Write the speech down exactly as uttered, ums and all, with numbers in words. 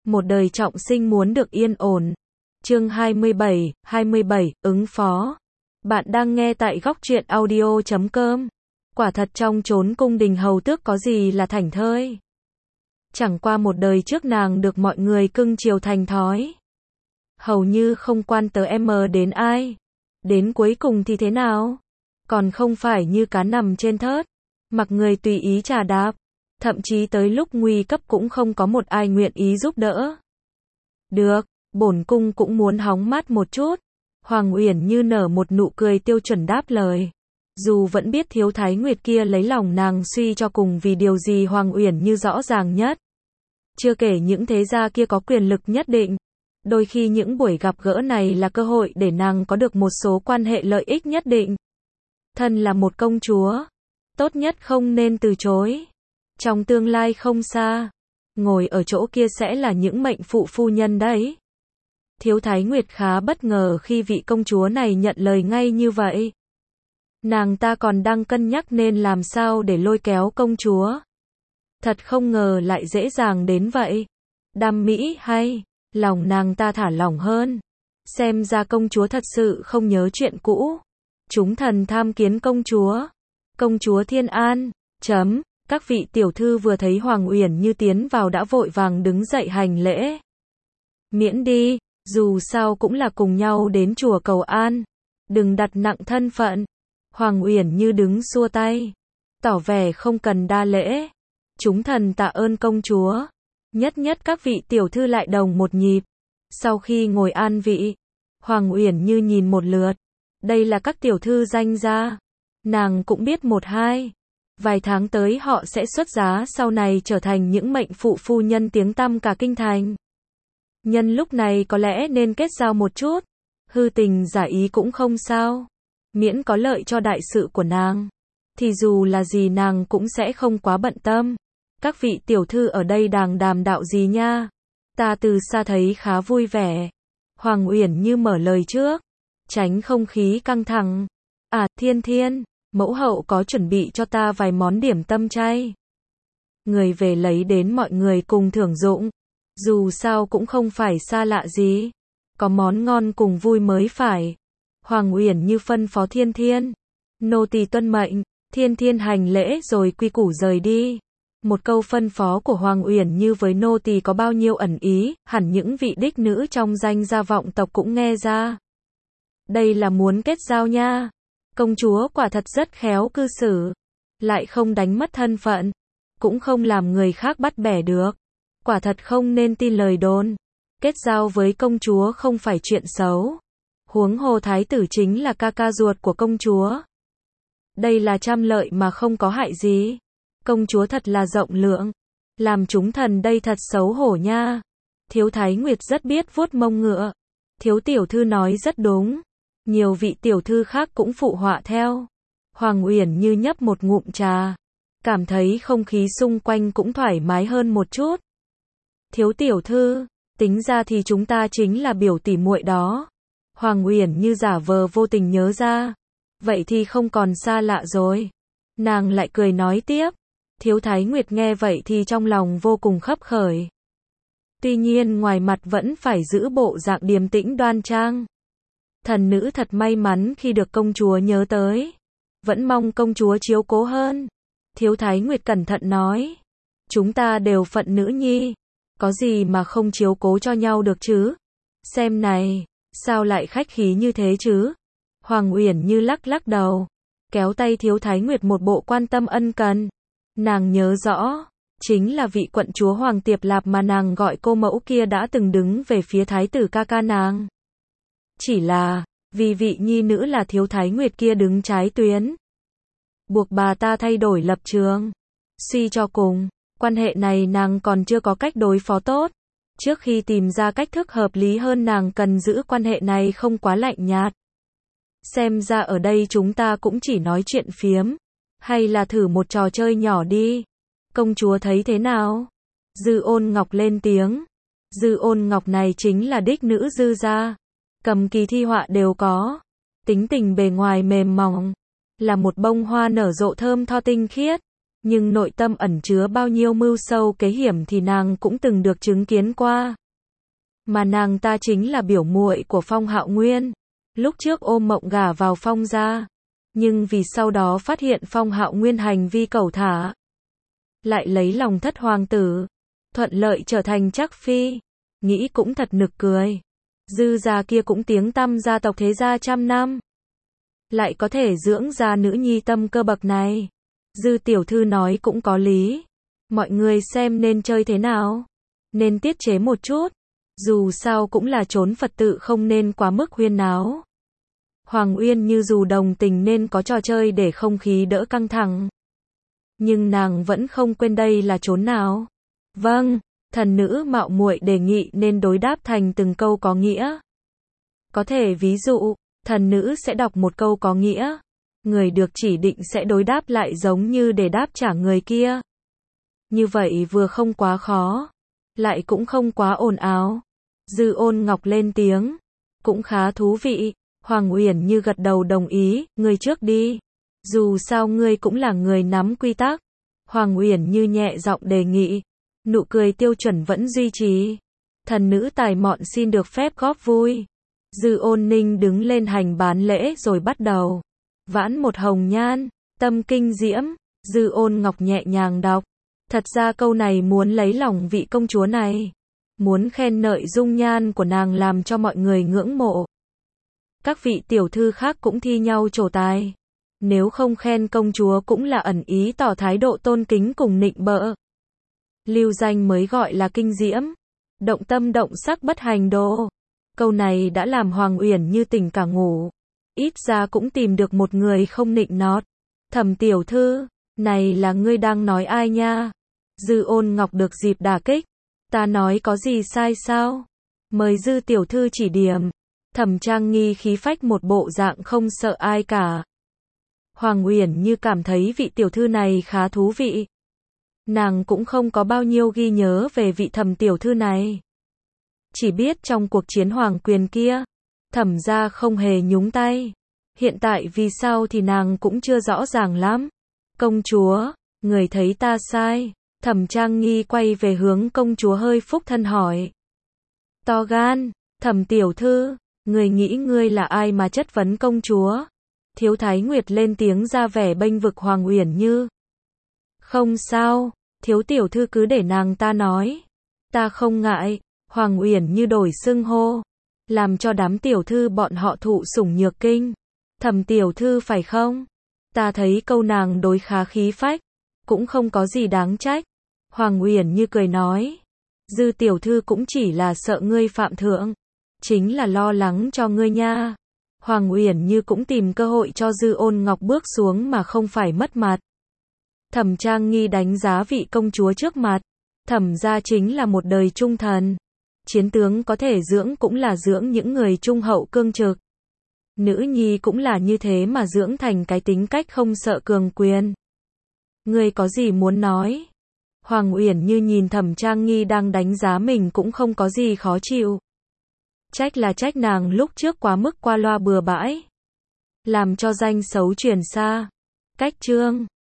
Một đời trọng sinh muốn được yên ổn. Chương hai mươi bảy, hai mươi bảy, ứng phó. Bạn đang nghe tại góc truyện audio chấm com. Quả thật trong chốn cung đình hầu tước có gì là thảnh thơi. Chẳng qua một đời trước nàng được mọi người cưng chiều thành thói. Hầu như không quan tớ em đến ai. Đến cuối cùng thì thế nào? Còn không phải như cá nằm trên thớt, mặc người tùy ý trà đạp. Thậm chí tới lúc nguy cấp cũng không có một ai nguyện ý giúp đỡ. Được, bổn cung cũng muốn hóng mát một chút. Hoàng Uyển Như nở một nụ cười tiêu chuẩn đáp lời. Dù vẫn biết Thiếu Thái Nguyệt kia lấy lòng nàng suy cho cùng vì điều gì Hoàng Uyển Như rõ ràng nhất. Chưa kể những thế gia kia có quyền lực nhất định. Đôi khi những buổi gặp gỡ này là cơ hội để nàng có được một số quan hệ lợi ích nhất định. Thân là một công chúa, tốt nhất không nên từ chối. Trong tương lai không xa, ngồi ở chỗ kia sẽ là những mệnh phụ phu nhân đấy. Thiếu Thái Nguyệt khá bất ngờ khi vị công chúa này nhận lời ngay như vậy. Nàng ta còn đang cân nhắc nên làm sao để lôi kéo công chúa. Thật không ngờ lại dễ dàng đến vậy. Đam mỹ hay, lòng nàng ta thả lỏng hơn. Xem ra công chúa thật sự không nhớ chuyện cũ. Chúng thần tham kiến công chúa. Công chúa Thiên An, chấm. Các vị tiểu thư vừa thấy Hoàng Uyển Như tiến vào đã vội vàng đứng dậy hành lễ. Miễn đi, dù sao cũng là cùng nhau đến chùa cầu an. Đừng đặt nặng thân phận. Hoàng Uyển Như đứng xua tay, tỏ vẻ không cần đa lễ. Chúng thần tạ ơn công chúa. Nhất nhất các vị tiểu thư lại đồng một nhịp. Sau khi ngồi an vị, Hoàng Uyển Như nhìn một lượt. Đây là các tiểu thư danh gia. Nàng cũng biết một hai. Vài tháng tới họ sẽ xuất giá sau này trở thành những mệnh phụ phu nhân tiếng tăm cả kinh thành. Nhân lúc này có lẽ nên kết giao một chút. Hư tình giả ý cũng không sao. Miễn có lợi cho đại sự của nàng. Thì dù là gì nàng cũng sẽ không quá bận tâm. Các vị tiểu thư ở đây đàng đàm đạo gì nha. Ta từ xa thấy khá vui vẻ. Hoàng Uyển Như mở lời trước. Tránh không khí căng thẳng. À, Thiên Thiên. Mẫu hậu có chuẩn bị cho ta vài món điểm tâm chay. Người về lấy đến mọi người cùng thưởng dụng. Dù sao cũng không phải xa lạ gì. Có món ngon cùng vui mới phải. Hoàng Uyển Như phân phó Thiên Thiên. Nô tỳ tuân mệnh. Thiên Thiên hành lễ rồi quy củ rời đi. Một câu phân phó của Hoàng Uyển Như với nô tỳ có bao nhiêu ẩn ý, hẳn những vị đích nữ trong danh gia vọng tộc cũng nghe ra. Đây là muốn kết giao nha. Công chúa quả thật rất khéo cư xử, lại không đánh mất thân phận, cũng không làm người khác bắt bẻ được. Quả thật không nên tin lời đồn. Kết giao với công chúa không phải chuyện xấu. Huống hồ thái tử chính là ca ca ruột của công chúa. Đây là trăm lợi mà không có hại gì. Công chúa thật là rộng lượng. Làm chúng thần đây thật xấu hổ nha. Thiếu Thái Nguyệt rất biết vuốt mông ngựa. Thiếu tiểu thư nói rất đúng. Nhiều vị tiểu thư khác cũng phụ họa theo. Hoàng Uyển Như nhấp một ngụm trà. Cảm thấy không khí xung quanh cũng thoải mái hơn một chút. Thiếu tiểu thư, tính ra thì chúng ta chính là biểu tỷ muội đó. Hoàng Uyển Như giả vờ vô tình nhớ ra. Vậy thì không còn xa lạ rồi. Nàng lại cười nói tiếp. Thiếu Thái Nguyệt nghe vậy thì trong lòng vô cùng khấp khởi. Tuy nhiên ngoài mặt vẫn phải giữ bộ dạng điềm tĩnh đoan trang. Thần nữ thật may mắn khi được công chúa nhớ tới. Vẫn mong công chúa chiếu cố hơn. Thiếu Thái Nguyệt cẩn thận nói. Chúng ta đều phận nữ nhi. Có gì mà không chiếu cố cho nhau được chứ? Xem này, sao lại khách khí như thế chứ? Hoàng Uyển Như lắc lắc đầu. Kéo tay Thiếu Thái Nguyệt một bộ quan tâm ân cần. Nàng nhớ rõ. Chính là vị quận chúa Hoàng Tiệp Lạp mà nàng gọi cô mẫu kia đã từng đứng về phía thái tử ca ca nàng. Chỉ là, vì vị nhi nữ là Thiếu Thái Nguyệt kia đứng trái tuyến. Buộc bà ta thay đổi lập trường. Suy cho cùng, quan hệ này nàng còn chưa có cách đối phó tốt. Trước khi tìm ra cách thức hợp lý hơn nàng cần giữ quan hệ này không quá lạnh nhạt. Xem ra ở đây chúng ta cũng chỉ nói chuyện phiếm. Hay là thử một trò chơi nhỏ đi. Công chúa thấy thế nào? Dư Ôn Ngọc lên tiếng. Dư Ôn Ngọc này chính là đích nữ dư gia. Cầm kỳ thi họa đều có. Tính tình bề ngoài mềm mỏng. Là một bông hoa nở rộ thơm tho tinh khiết. Nhưng nội tâm ẩn chứa bao nhiêu mưu sâu kế hiểm thì nàng cũng từng được chứng kiến qua. Mà nàng ta chính là biểu muội của Phong Hạo Nguyên. Lúc trước ôm mộng gả vào Phong gia, nhưng vì sau đó phát hiện Phong Hạo Nguyên hành vi cẩu thả, lại lấy lòng thất hoàng tử, thuận lợi trở thành trác phi. Nghĩ cũng thật nực cười. Dư gia kia cũng tiếng tăm gia tộc thế gia trăm năm, lại có thể dưỡng ra nữ nhi tâm cơ bậc này. Dư tiểu thư nói cũng có lý. Mọi người xem nên chơi thế nào? Nên tiết chế một chút. Dù sao cũng là chốn Phật tự, không nên quá mức huyên náo. Hoàng Uyên như dù đồng tình nên có trò chơi để không khí đỡ căng thẳng. Nhưng nàng vẫn không quên đây là chốn nào. Vâng, thần nữ mạo muội đề nghị nên đối đáp thành từng câu có nghĩa. Có thể ví dụ, thần nữ sẽ đọc một câu có nghĩa. Người được chỉ định sẽ đối đáp lại giống như để đáp trả người kia. Như vậy vừa không quá khó, lại cũng không quá ồn ào. Dư Ôn Ngọc lên tiếng. Cũng khá thú vị. Hoàng Uyển như gật đầu đồng ý. Ngươi trước đi. Dù sao ngươi cũng là người nắm quy tắc. Hoàng Uyển như nhẹ giọng đề nghị. Nụ cười tiêu chuẩn vẫn duy trì. Thần nữ tài mọn xin được phép góp vui. Dư Ôn Ninh đứng lên hành bán lễ rồi bắt đầu. Vãn một hồng nhan, tâm kinh diễm. Dư Ôn Ngọc nhẹ nhàng đọc. Thật ra câu này muốn lấy lòng vị công chúa này. Muốn khen ngợi dung nhan của nàng làm cho mọi người ngưỡng mộ. Các vị tiểu thư khác cũng thi nhau trổ tài. Nếu không khen công chúa cũng là ẩn ý tỏ thái độ tôn kính cùng nịnh bợ. Lưu danh mới gọi là kinh diễm. Động tâm động sắc bất hành đồ. Câu này đã làm Hoàng Uyển như tỉnh cả ngủ. Ít ra cũng tìm được một người không nịnh nọt. Thẩm tiểu thư, này là ngươi đang nói ai nha? Dư Ôn Ngọc được dịp đả kích. Ta nói có gì sai sao? Mời Dư tiểu thư chỉ điểm. Thẩm Trang Nghi khí phách một bộ dạng không sợ ai cả. Hoàng Uyển như cảm thấy vị tiểu thư này khá thú vị. Nàng cũng không có bao nhiêu ghi nhớ về vị Thẩm tiểu thư này. Chỉ biết trong cuộc chiến hoàng quyền kia, Thẩm gia không hề nhúng tay. Hiện tại vì sao thì nàng cũng chưa rõ ràng lắm. Công chúa, người thấy ta sai. Thẩm Trang Nghi quay về hướng công chúa hơi phúc thân hỏi. To gan, Thẩm tiểu thư, người nghĩ ngươi là ai mà chất vấn công chúa? Thiếu Thái Nguyệt lên tiếng ra vẻ bênh vực Hoàng Uyển như. Không sao, thiếu tiểu thư cứ để nàng ta nói. Ta không ngại. Hoàng Uyển như đổi xưng hô, làm cho đám tiểu thư bọn họ thụ sủng nhược kinh. Thẩm tiểu thư phải không? Ta thấy câu nàng đối khá khí phách, cũng không có gì đáng trách. Hoàng Uyển như cười nói. Dư tiểu thư cũng chỉ là sợ ngươi phạm thượng, chính là lo lắng cho ngươi nha. Hoàng Uyển như cũng tìm cơ hội cho Dư Ôn Ngọc bước xuống mà không phải mất mặt. Thẩm Trang Nghi đánh giá vị công chúa trước mặt. Thẩm gia chính là một đời trung thần. Chiến tướng có thể dưỡng cũng là dưỡng những người trung hậu cương trực. Nữ nhi cũng là như thế mà dưỡng thành cái tính cách không sợ cường quyền. Ngươi có gì muốn nói? Hoàng Uyển như nhìn Thẩm Trang Nghi đang đánh giá mình cũng không có gì khó chịu. Trách là trách nàng lúc trước quá mức qua loa bừa bãi, làm cho danh xấu truyền xa. Cách chương